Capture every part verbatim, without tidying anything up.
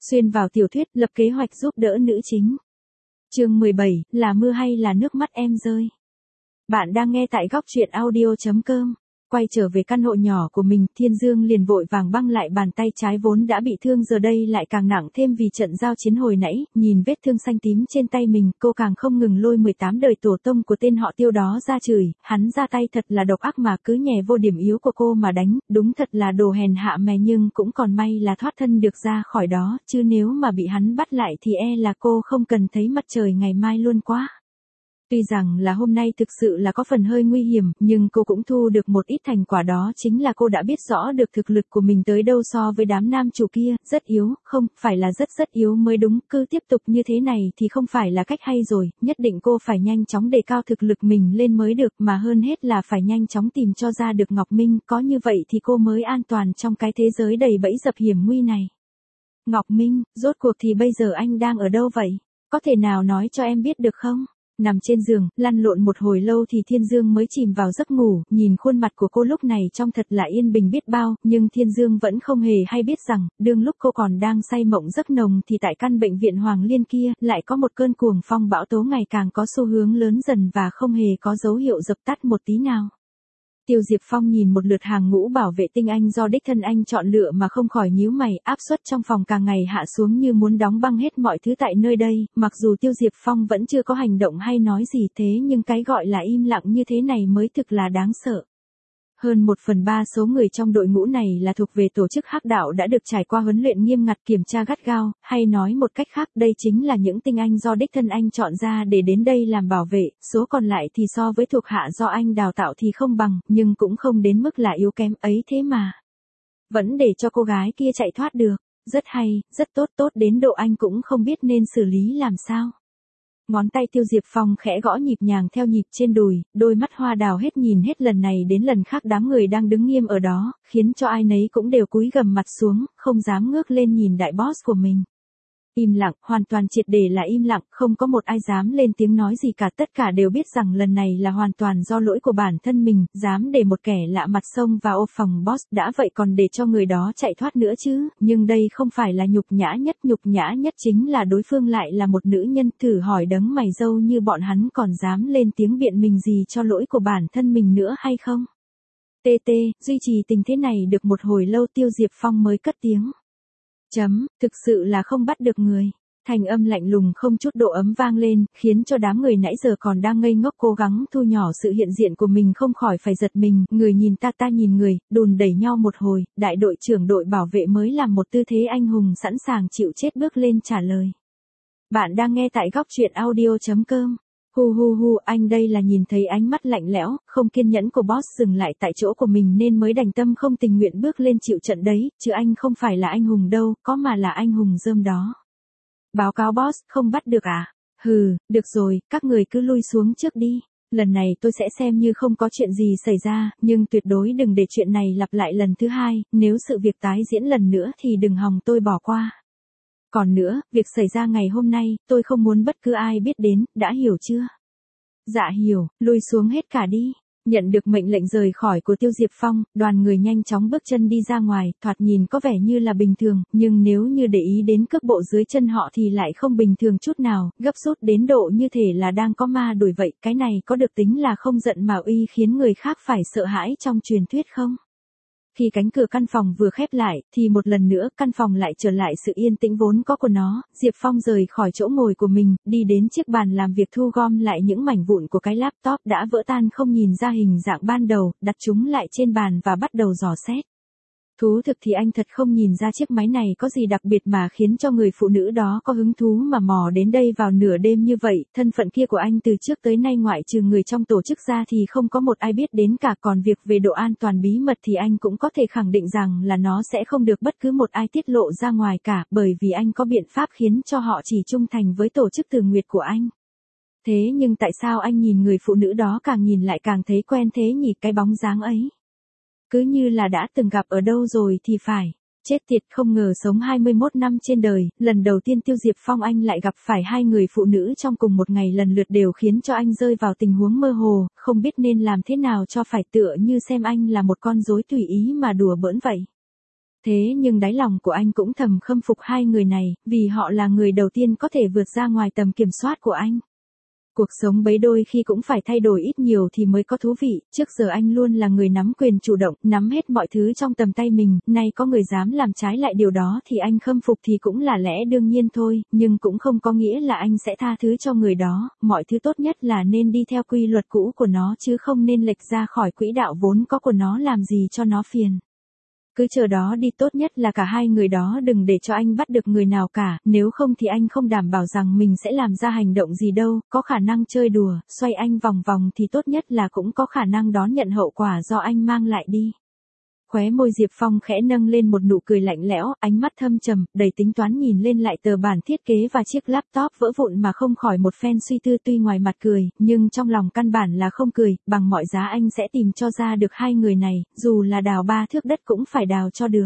Xuyên vào tiểu thuyết, lập kế hoạch giúp đỡ nữ chính. Chương mười bảy, là mưa hay là nước mắt em rơi? Bạn đang nghe tại góc truyện audio chấm com. Quay trở về căn hộ nhỏ của mình, Thiên Dương liền vội vàng băng lại bàn tay trái vốn đã bị thương, giờ đây lại càng nặng thêm vì trận giao chiến hồi nãy. Nhìn vết thương xanh tím trên tay mình, cô càng không ngừng lôi mười tám đời tổ tông của tên họ Tiêu đó ra chửi. Hắn ra tay thật là độc ác mà cứ nhè vô điểm yếu của cô mà đánh, đúng thật là đồ hèn hạ mè, nhưng cũng còn may là thoát thân được ra khỏi đó, chứ nếu mà bị hắn bắt lại thì e là cô không cần thấy mặt trời ngày mai luôn quá. Tuy rằng là hôm nay thực sự là có phần hơi nguy hiểm, nhưng cô cũng thu được một ít thành quả, đó chính là cô đã biết rõ được thực lực của mình tới đâu so với đám nam chủ kia, rất yếu, không, phải là rất rất yếu mới đúng, cứ tiếp tục như thế này thì không phải là cách hay rồi, nhất định cô phải nhanh chóng đề cao thực lực mình lên mới được, mà hơn hết là phải nhanh chóng tìm cho ra được Ngọc Minh, có như vậy thì cô mới an toàn trong cái thế giới đầy bẫy dập hiểm nguy này. Ngọc Minh, rốt cuộc thì bây giờ anh đang ở đâu vậy? Có thể nào nói cho em biết được không? Nằm trên giường, lăn lộn một hồi lâu thì Thiên Dương mới chìm vào giấc ngủ, nhìn khuôn mặt của cô lúc này trông thật là yên bình biết bao, nhưng Thiên Dương vẫn không hề hay biết rằng, đương lúc cô còn đang say mộng giấc nồng thì tại căn bệnh viện Hoàng Liên kia, lại có một cơn cuồng phong bão tố ngày càng có xu hướng lớn dần và không hề có dấu hiệu dập tắt một tí nào. Tiêu Diệp Phong nhìn một lượt hàng ngũ bảo vệ tinh anh do đích thân anh chọn lựa mà không khỏi nhíu mày, áp suất trong phòng càng ngày hạ xuống như muốn đóng băng hết mọi thứ tại nơi đây, mặc dù Tiêu Diệp Phong vẫn chưa có hành động hay nói gì thế nhưng cái gọi là im lặng như thế này mới thực là đáng sợ. Hơn một phần ba số người trong đội ngũ này là thuộc về tổ chức hắc đạo đã được trải qua huấn luyện nghiêm ngặt, kiểm tra gắt gao, hay nói một cách khác đây chính là những tinh anh do đích thân anh chọn ra để đến đây làm bảo vệ, số còn lại thì so với thuộc hạ do anh đào tạo thì không bằng, nhưng cũng không đến mức là yếu kém ấy thế mà. Vẫn để cho cô gái kia chạy thoát được, rất hay, rất tốt, tốt đến độ anh cũng không biết nên xử lý làm sao. Ngón tay Tiêu Diệp Phong khẽ gõ nhịp nhàng theo nhịp trên đùi, đôi mắt hoa đào hết nhìn hết lần này đến lần khác đám người đang đứng nghiêm ở đó, khiến cho ai nấy cũng đều cúi gằm mặt xuống, không dám ngước lên nhìn đại boss của mình. Im lặng, hoàn toàn triệt để là im lặng, không có một ai dám lên tiếng nói gì cả, tất cả đều biết rằng lần này là hoàn toàn do lỗi của bản thân mình, dám để một kẻ lạ mặt xông vào ô phòng boss, đã vậy còn để cho người đó chạy thoát nữa chứ, nhưng đây không phải là nhục nhã nhất, nhục nhã nhất chính là đối phương lại là một nữ nhân, thử hỏi đấng mày râu như bọn hắn còn dám lên tiếng biện mình gì cho lỗi của bản thân mình nữa hay không? Tê tê, duy trì tình thế này được một hồi lâu Tiêu Diệp Phong mới cất tiếng. Chấm, thực sự là không bắt được người. Thành âm lạnh lùng không chút độ ấm vang lên, khiến cho đám người nãy giờ còn đang ngây ngốc cố gắng thu nhỏ sự hiện diện của mình không khỏi phải giật mình, người nhìn ta ta nhìn người, đùn đẩy nhau một hồi, đại đội trưởng đội bảo vệ mới làm một tư thế anh hùng sẵn sàng chịu chết bước lên trả lời. Bạn đang nghe tại góc truyện audio chấm com. Hu hu hu, anh đây là nhìn thấy ánh mắt lạnh lẽo, không kiên nhẫn của boss dừng lại tại chỗ của mình nên mới đành tâm không tình nguyện bước lên chịu trận đấy, chứ anh không phải là anh hùng đâu, có mà là anh hùng rơm đó. Báo cáo boss, không bắt được à? Hừ, được rồi, các người cứ lui xuống trước đi. Lần này tôi sẽ xem như không có chuyện gì xảy ra, nhưng tuyệt đối đừng để chuyện này lặp lại lần thứ hai, nếu sự việc tái diễn lần nữa thì đừng hòng tôi bỏ qua. Còn nữa, việc xảy ra ngày hôm nay, tôi không muốn bất cứ ai biết đến, đã hiểu chưa? Dạ hiểu, lui xuống hết cả đi. Nhận được mệnh lệnh rời khỏi của Tiêu Diệp Phong, đoàn người nhanh chóng bước chân đi ra ngoài, thoạt nhìn có vẻ như là bình thường, nhưng nếu như để ý đến cước bộ dưới chân họ thì lại không bình thường chút nào, gấp rút đến độ như thể là đang có ma đuổi vậy, cái này có được tính là không giận mà uy khiến người khác phải sợ hãi trong truyền thuyết không? Khi cánh cửa căn phòng vừa khép lại, thì một lần nữa, căn phòng lại trở lại sự yên tĩnh vốn có của nó, Diệp Phong rời khỏi chỗ ngồi của mình, đi đến chiếc bàn làm việc thu gom lại những mảnh vụn của cái laptop đã vỡ tan không nhìn ra hình dạng ban đầu, đặt chúng lại trên bàn và bắt đầu dò xét. Thú thực thì anh thật không nhìn ra chiếc máy này có gì đặc biệt mà khiến cho người phụ nữ đó có hứng thú mà mò đến đây vào nửa đêm như vậy, thân phận kia của anh từ trước tới nay ngoại trừ người trong tổ chức ra thì không có một ai biết đến cả, còn việc về độ an toàn bí mật thì anh cũng có thể khẳng định rằng là nó sẽ không được bất cứ một ai tiết lộ ra ngoài cả, bởi vì anh có biện pháp khiến cho họ chỉ trung thành với tổ chức Từ Nguyệt của anh. Thế nhưng tại sao anh nhìn người phụ nữ đó càng nhìn lại càng thấy quen thế nhỉ, cái bóng dáng ấy? Cứ như là đã từng gặp ở đâu rồi thì phải. Chết tiệt, không ngờ sống hai mươi mốt năm trên đời, lần đầu tiên Tiêu Diệp Phong anh lại gặp phải hai người phụ nữ trong cùng một ngày lần lượt đều khiến cho anh rơi vào tình huống mơ hồ, không biết nên làm thế nào cho phải, tựa như xem anh là một con rối tùy ý mà đùa bỡn vậy. Thế nhưng đáy lòng của anh cũng thầm khâm phục hai người này, vì họ là người đầu tiên có thể vượt ra ngoài tầm kiểm soát của anh. Cuộc sống bấy đôi khi cũng phải thay đổi ít nhiều thì mới có thú vị, trước giờ anh luôn là người nắm quyền chủ động, nắm hết mọi thứ trong tầm tay mình, nay có người dám làm trái lại điều đó thì anh khâm phục thì cũng là lẽ đương nhiên thôi, nhưng cũng không có nghĩa là anh sẽ tha thứ cho người đó, mọi thứ tốt nhất là nên đi theo quy luật cũ của nó chứ không nên lệch ra khỏi quỹ đạo vốn có của nó làm gì cho nó phiền. Cứ chờ đó đi, tốt nhất là cả hai người đó đừng để cho anh bắt được người nào cả, nếu không thì anh không đảm bảo rằng mình sẽ làm ra hành động gì đâu, có khả năng chơi đùa, xoay anh vòng vòng thì tốt nhất là cũng có khả năng đón nhận hậu quả do anh mang lại đi. Khóe môi Diệp Phong khẽ nâng lên một nụ cười lạnh lẽo, ánh mắt thâm trầm, đầy tính toán nhìn lên lại tờ bản thiết kế và chiếc laptop vỡ vụn mà không khỏi một phen suy tư, tuy ngoài mặt cười, nhưng trong lòng căn bản là không cười, bằng mọi giá anh sẽ tìm cho ra được hai người này, dù là đào ba thước đất cũng phải đào cho được.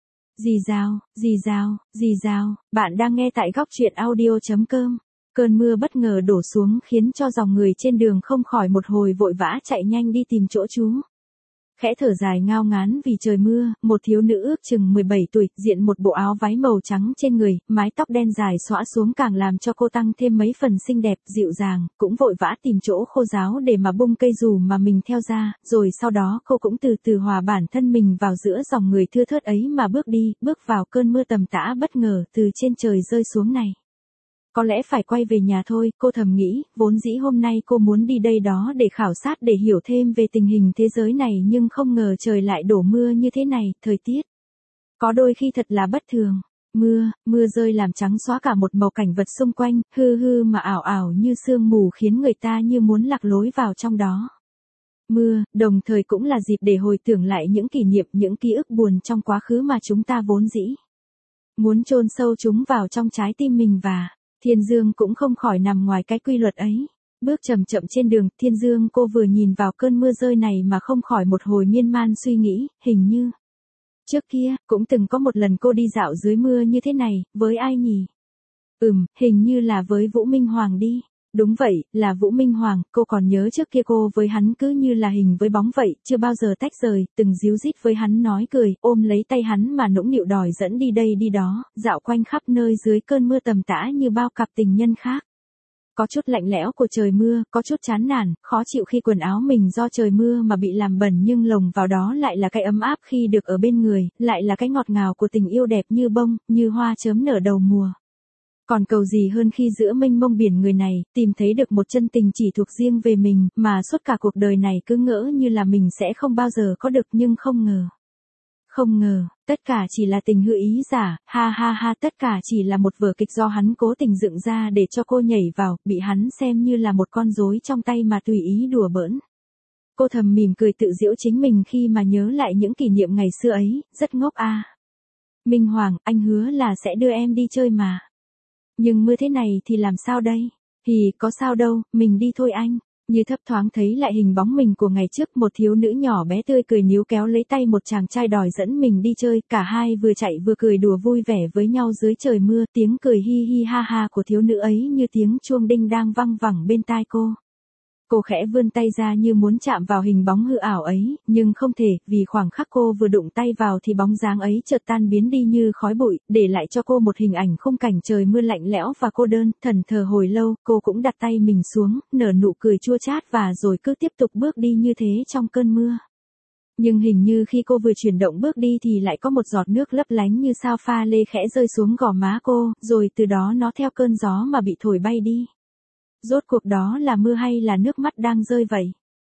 Dì dào, dì dào, dì dào, bạn đang nghe tại góc truyện audio chấm com. Cơn mưa bất ngờ đổ xuống khiến cho dòng người trên đường không khỏi một hồi vội vã chạy nhanh đi tìm chỗ trú. Khẽ thở dài ngao ngán vì trời mưa, một thiếu nữ ước chừng mười bảy tuổi, diện một bộ áo váy màu trắng trên người, mái tóc đen dài xõa xuống càng làm cho cô tăng thêm mấy phần xinh đẹp, dịu dàng, cũng vội vã tìm chỗ khô ráo để mà bung cây dù mà mình theo ra, rồi sau đó cô cũng từ từ hòa bản thân mình vào giữa dòng người thưa thớt ấy mà bước đi, bước vào cơn mưa tầm tã bất ngờ từ trên trời rơi xuống này. Có lẽ phải quay về nhà thôi, cô thầm nghĩ, vốn dĩ hôm nay cô muốn đi đây đó để khảo sát để hiểu thêm về tình hình thế giới này nhưng không ngờ trời lại đổ mưa như thế này, thời tiết có đôi khi thật là bất thường. Mưa, mưa rơi làm trắng xóa cả một màu cảnh vật xung quanh, hư hư mà ảo ảo như sương mù khiến người ta như muốn lạc lối vào trong đó. Mưa, đồng thời cũng là dịp để hồi tưởng lại những kỷ niệm, những ký ức buồn trong quá khứ mà chúng ta vốn dĩ muốn chôn sâu chúng vào trong trái tim mình và Thiên Dương cũng không khỏi nằm ngoài cái quy luật ấy. Bước chậm chậm trên đường, Thiên Dương cô vừa nhìn vào cơn mưa rơi này mà không khỏi một hồi miên man suy nghĩ, hình như trước kia, cũng từng có một lần cô đi dạo dưới mưa như thế này, với ai nhỉ? Ừm, hình như là với Vũ Minh Hoàng đi. Đúng vậy, là Vũ Minh Hoàng, cô còn nhớ trước kia cô với hắn cứ như là hình với bóng vậy, chưa bao giờ tách rời, từng díu dít với hắn nói cười, ôm lấy tay hắn mà nũng nịu đòi dẫn đi đây đi đó, dạo quanh khắp nơi dưới cơn mưa tầm tã như bao cặp tình nhân khác. Có chút lạnh lẽo của trời mưa, có chút chán nản, khó chịu khi quần áo mình do trời mưa mà bị làm bẩn nhưng lồng vào đó lại là cái ấm áp khi được ở bên người, lại là cái ngọt ngào của tình yêu đẹp như bông, như hoa chớm nở đầu mùa. Còn cầu gì hơn khi giữa mênh mông biển người này, tìm thấy được một chân tình chỉ thuộc riêng về mình, mà suốt cả cuộc đời này cứ ngỡ như là mình sẽ không bao giờ có được nhưng không ngờ. Không ngờ, tất cả chỉ là tình hữu ý giả, ha ha ha, tất cả chỉ là một vở kịch do hắn cố tình dựng ra để cho cô nhảy vào, bị hắn xem như là một con rối trong tay mà tùy ý đùa bỡn. Cô thầm mỉm cười tự giễu chính mình khi mà nhớ lại những kỷ niệm ngày xưa ấy, rất ngốc a. À. Minh Hoàng, anh hứa là sẽ đưa em đi chơi mà. Nhưng mưa thế này thì làm sao đây? Hì, có sao đâu, mình đi thôi anh. Như thấp thoáng thấy lại hình bóng mình của ngày trước, một thiếu nữ nhỏ bé tươi cười níu kéo lấy tay một chàng trai đòi dẫn mình đi chơi, cả hai vừa chạy vừa cười đùa vui vẻ với nhau dưới trời mưa, tiếng cười hi hi ha ha của thiếu nữ ấy như tiếng chuông đinh đang văng vẳng bên tai cô. Cô khẽ vươn tay ra như muốn chạm vào hình bóng hư ảo ấy, nhưng không thể, vì khoảng khắc cô vừa đụng tay vào thì bóng dáng ấy chợt tan biến đi như khói bụi, để lại cho cô một hình ảnh khung cảnh trời mưa lạnh lẽo và cô đơn, thẫn thờ hồi lâu, cô cũng đặt tay mình xuống, nở nụ cười chua chát và rồi cứ tiếp tục bước đi như thế trong cơn mưa. Nhưng hình như khi cô vừa chuyển động bước đi thì lại có một giọt nước lấp lánh như sao pha lê khẽ rơi xuống gò má cô, rồi từ đó nó theo cơn gió mà bị thổi bay đi. Rốt cuộc đó là mưa hay là nước mắt đang rơi vậy?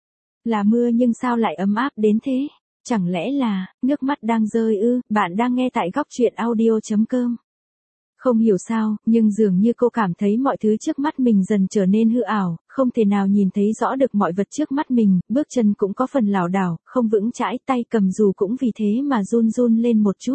Là mưa nhưng sao lại ấm áp đến thế? Chẳng lẽ là, nước mắt đang rơi ư? Bạn đang nghe tại góc truyện audio chấm com. Không hiểu sao, nhưng dường như cô cảm thấy mọi thứ trước mắt mình dần trở nên hư ảo, không thể nào nhìn thấy rõ được mọi vật trước mắt mình, bước chân cũng có phần lảo đảo, không vững chãi, tay cầm dù cũng vì thế mà run run lên một chút.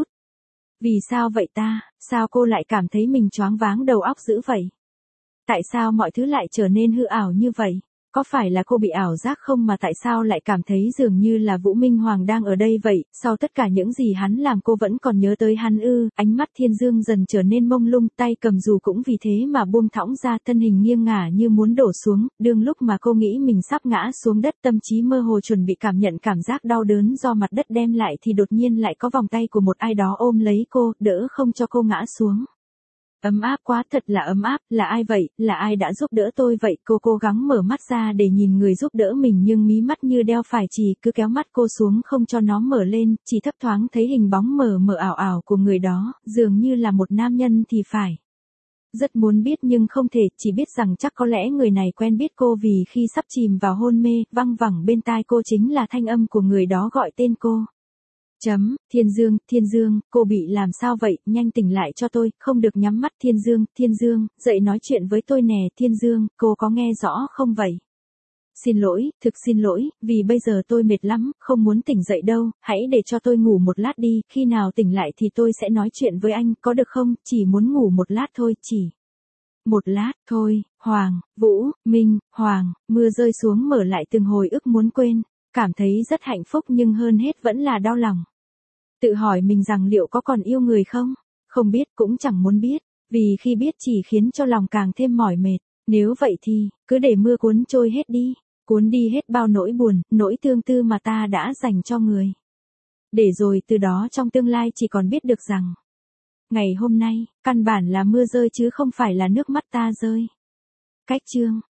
Vì sao vậy ta? Sao cô lại cảm thấy mình choáng váng đầu óc dữ vậy? Tại sao mọi thứ lại trở nên hư ảo như vậy? có phải là cô bị ảo giác không mà tại sao lại cảm thấy dường như là Vũ Minh Hoàng đang ở đây vậy, sau tất cả những gì hắn làm cô vẫn còn nhớ tới hắn ư, ánh mắt Thiên Dương dần trở nên mông lung, tay cầm dù cũng vì thế mà buông thõng ra, thân hình nghiêng ngả như muốn đổ xuống, đương lúc mà cô nghĩ mình sắp ngã xuống đất, tâm trí mơ hồ chuẩn bị cảm nhận cảm giác đau đớn do mặt đất đem lại thì đột nhiên lại có vòng tay của một ai đó ôm lấy cô, đỡ không cho cô ngã xuống. Ấm áp quá, thật là ấm áp, là ai vậy, là ai đã giúp đỡ tôi vậy, cô cố gắng mở mắt ra để nhìn người giúp đỡ mình nhưng mí mắt như đeo phải chì, cứ kéo mắt cô xuống không cho nó mở lên, chỉ thấp thoáng thấy hình bóng mờ mờ ảo ảo của người đó, dường như là một nam nhân thì phải. Rất muốn biết nhưng không thể, chỉ biết rằng chắc có lẽ người này quen biết cô vì khi sắp chìm vào hôn mê, văng vẳng bên tai cô chính là thanh âm của người đó gọi tên cô. Chấm, Thiên Dương, Thiên Dương, cô bị làm sao vậy, nhanh tỉnh lại cho tôi, không được nhắm mắt. Thiên Dương, Thiên Dương, dậy nói chuyện với tôi nè. Thiên Dương, cô có nghe rõ không vậy? Xin lỗi, thực xin lỗi, vì bây giờ tôi mệt lắm, không muốn tỉnh dậy đâu, hãy để cho tôi ngủ một lát đi, khi nào tỉnh lại thì tôi sẽ nói chuyện với anh, có được không, chỉ muốn ngủ một lát thôi, chỉ một lát thôi. Hoàng, Vũ, Minh, Hoàng, mưa rơi xuống mở lại từng hồi ức muốn quên. Cảm thấy rất hạnh phúc nhưng hơn hết vẫn là đau lòng. Tự hỏi mình rằng liệu có còn yêu người không? Không biết cũng chẳng muốn biết, vì khi biết chỉ khiến cho lòng càng thêm mỏi mệt. Nếu vậy thì, cứ để mưa cuốn trôi hết đi, cuốn đi hết bao nỗi buồn, nỗi thương tư mà ta đã dành cho người. Để rồi từ đó trong tương lai chỉ còn biết được rằng, ngày hôm nay, căn bản là mưa rơi chứ không phải là nước mắt ta rơi. Cách chương